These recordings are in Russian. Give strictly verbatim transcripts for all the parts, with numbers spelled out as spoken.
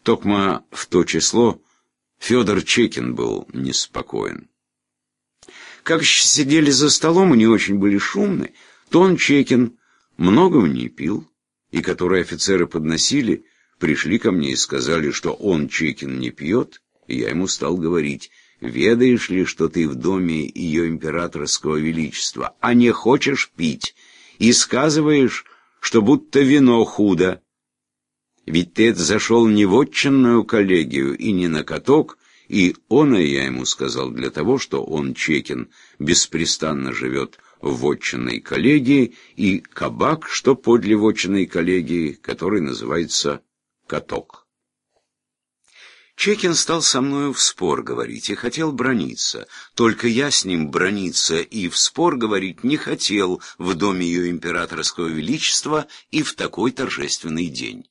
Токма в то число Федор Чекин был неспокоен. Как сидели за столом и не очень были шумны, то он, Чекин, многого не пил, и которые офицеры подносили, пришли ко мне и сказали, что он, Чекин, не пьет, и я ему стал говорить: «Ведаешь ли, что ты в доме ее императорского величества, а не хочешь пить, и сказываешь, что будто вино худо? Ведь ты это зашел не в отчинную коллегию и не на каток». И он, и я ему сказал, для того, что он, Чекин, беспрестанно живет в вотчинной коллегии, и кабак, что подле вотчинной коллегии, который называется каток. Чекин стал со мною в спор говорить и хотел браниться, только я с ним браниться и в спор говорить не хотел в доме ее императорского величества и в такой торжественный день.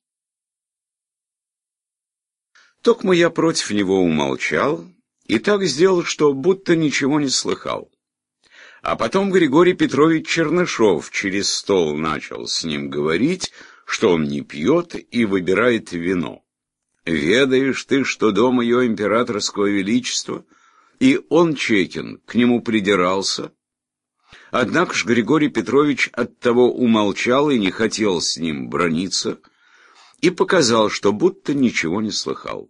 Токмо я против него умолчал и так сделал, что будто ничего не слыхал. А потом Григорий Петрович Чернышов через стол начал с ним говорить, что он не пьет и выбирает вино. «Ведаешь ты, что дом ее императорского величества?» И он, Чекин, к нему придирался. Однако ж Григорий Петрович оттого умолчал и не хотел с ним браниться, и показал, что будто ничего не слыхал.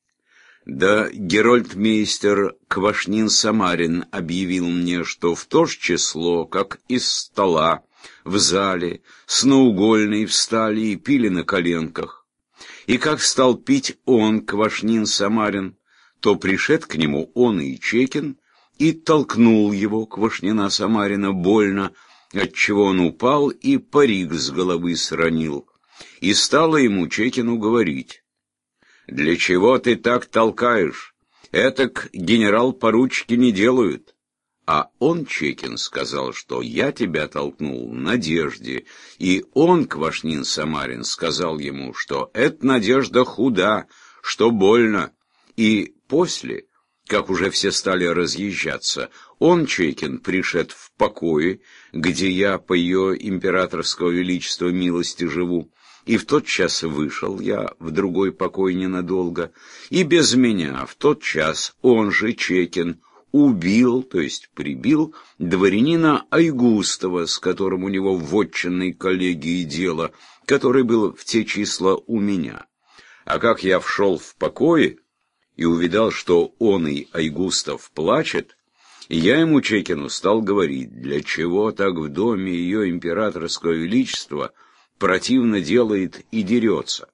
Да герольдмейстер Квашнин-Самарин объявил мне, что в то же число, как из стола в зале с наугольной встали и пили на коленках, и как стал пить он, Квашнин-Самарин, то пришед к нему он и Чекин, и толкнул его, Квашнина-Самарина, больно, отчего он упал и парик с головы сронил, и стало ему, Чекину, говорить: «Для чего ты так толкаешь? Этак генерал-поручики не делают». А он, Чекин, сказал, что я тебя толкнул Надежде, и он, Квашнин-Самарин, сказал ему, что эта Надежда худа, что больно. И после, как уже все стали разъезжаться, он, Чекин, пришед в покое, где я по ее императорского величества милости живу, и в тот час вышел я в другой покой ненадолго, и без меня в тот час он же, Чекин, убил, то есть прибил, дворянина Айгустова, с которым у него в вотчинной коллегии дело, который был в те числа у меня. А как я вшел в покое и увидал, что он и Айгустов плачет, я ему, Чекину, стал говорить, для чего так в доме ее императорского величества противно делает и дерется.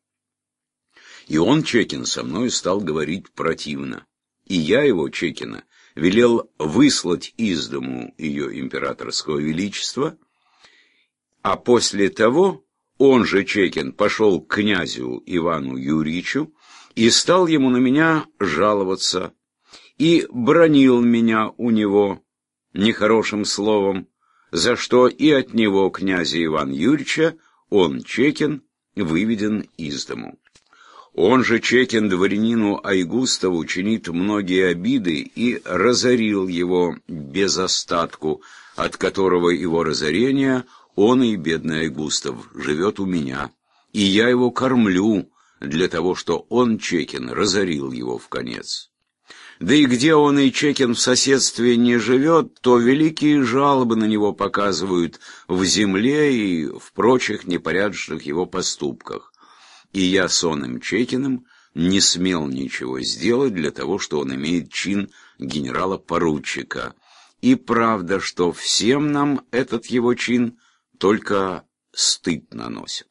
И он, Чекин, со мной стал говорить противно. И я его, Чекина, велел выслать из дому ее императорского величества, а после того он же, Чекин, пошел к князю Ивану Юрьевичу и стал ему на меня жаловаться, и бранил меня у него нехорошим словом, за что и от него, князя Ивана Юрьевича, он, Чекин, выведен из дому. Он же, Чекин, дворянину Айгустову чинит многие обиды и разорил его без остатку, от которого его разорения он и бедный Айгустов живет у меня, и я его кормлю для того, что он, Чекин, разорил его вконец. Да и где он и Чекин в соседстве не живет, то великие жалобы на него показывают в земле и в прочих непорядочных его поступках. И я с оным Чекиным не смел ничего сделать для того, что он имеет чин генерала-поручика. И правда, что всем нам этот его чин только стыд наносит.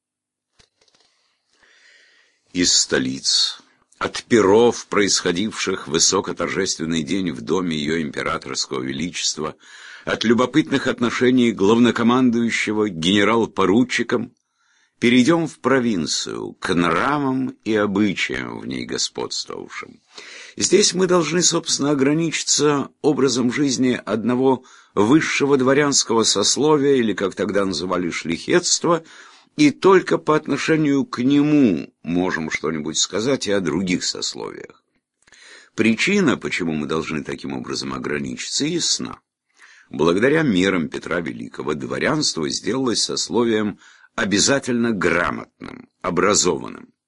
Из столиц, от пиров, происходивших в высокоторжественный день в доме ее императорского величества, от любопытных отношений главнокомандующего к генерал-поручикам, перейдем в провинцию, к нравам и обычаям в ней господствовавшим. Здесь мы должны, собственно, ограничиться образом жизни одного высшего дворянского сословия, или, как тогда называли, шляхетства, и только по отношению к нему можем что-нибудь сказать и о других сословиях. Причина, почему мы должны таким образом ограничиться, ясна. Благодаря мерам Петра Великого дворянство сделалось сословием обязательно грамотным, образованным.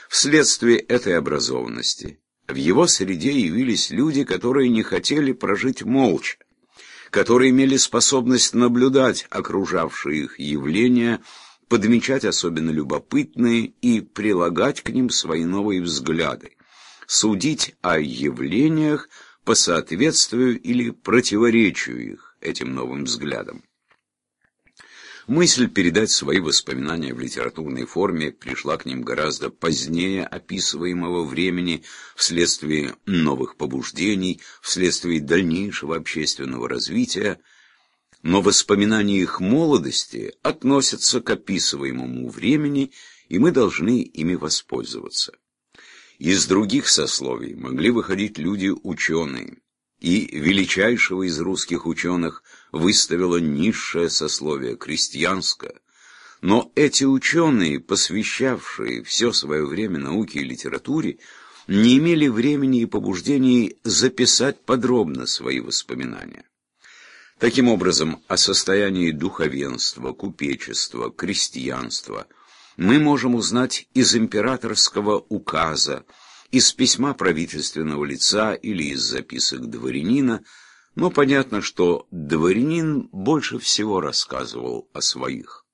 Вследствие этой образованности в его среде явились люди, которые не хотели прожить молча, которые имели способность наблюдать окружавшие их явления, подмечать особенно любопытные и прилагать к ним свои новые взгляды, судить о явлениях по соответствию или противоречию их этим новым взглядам. Мысль передать свои воспоминания в литературной форме пришла к ним гораздо позднее описываемого времени, вследствие новых побуждений, вследствие дальнейшего общественного развития, но воспоминания их молодости относятся к описываемому времени, и мы должны ими воспользоваться. Из других сословий могли выходить люди ученые, и величайшего из русских ученых выставило низшее сословие, крестьянское. Но эти ученые, посвящавшие все свое время науке и литературе, не имели времени и побуждений записать подробно свои воспоминания. Таким образом, о состоянии духовенства, купечества, крестьянства мы можем узнать из императорского указа, из письма правительственного лица или из записок дворянина, но понятно, что дворянин больше всего рассказывал о своих.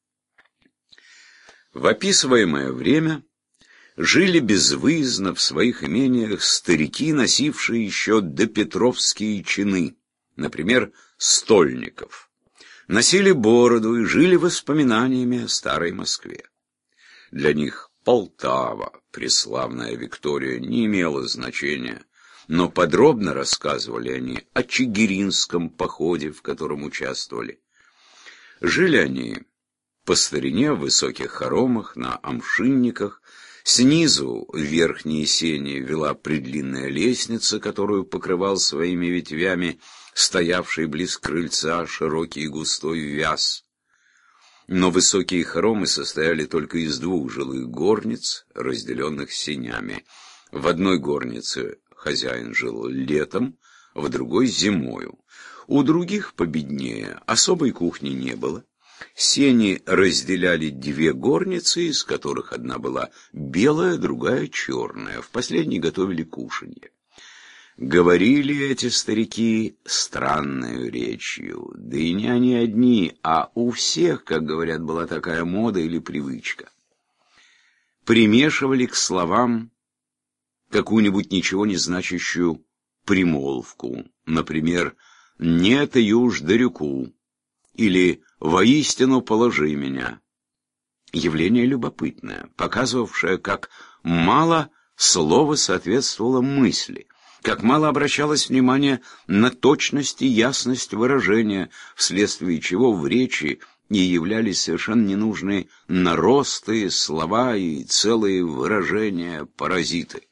В описываемое время жили безвыездно в своих имениях старики, носившие еще допетровские чины, например, стольников. Носили бороду и жили воспоминаниями о старой Москве. Для них Полтава, преславная Виктория, не имела значения, но подробно рассказывали они о Чигиринском походе, в котором участвовали. Жили они по старине в высоких хоромах, на амшинниках. Снизу в верхние сени вела предлинная лестница, которую покрывал своими ветвями стоявший близ крыльца широкий и густой вяз. Но высокие хоромы состояли только из двух жилых горниц, разделенных сенями. В одной горнице хозяин жил летом, в другой — зимою. У других, победнее, особой кухни не было. Сени разделяли две горницы, из которых одна была белая, другая черная. В последней готовили кушанье. Говорили эти старики странную речью, да и не они одни, а у всех, как говорят, была такая мода или привычка. Примешивали к словам какую-нибудь ничего не значащую примолвку, например, «нет и уж дорюку» или «воистину положи меня». Явление любопытное, показывавшее, как мало слово соответствовало мысли, как мало обращалось внимание на точность и ясность выражения, вследствие чего в речи и являлись совершенно ненужные наросты, слова и целые выражения, паразиты.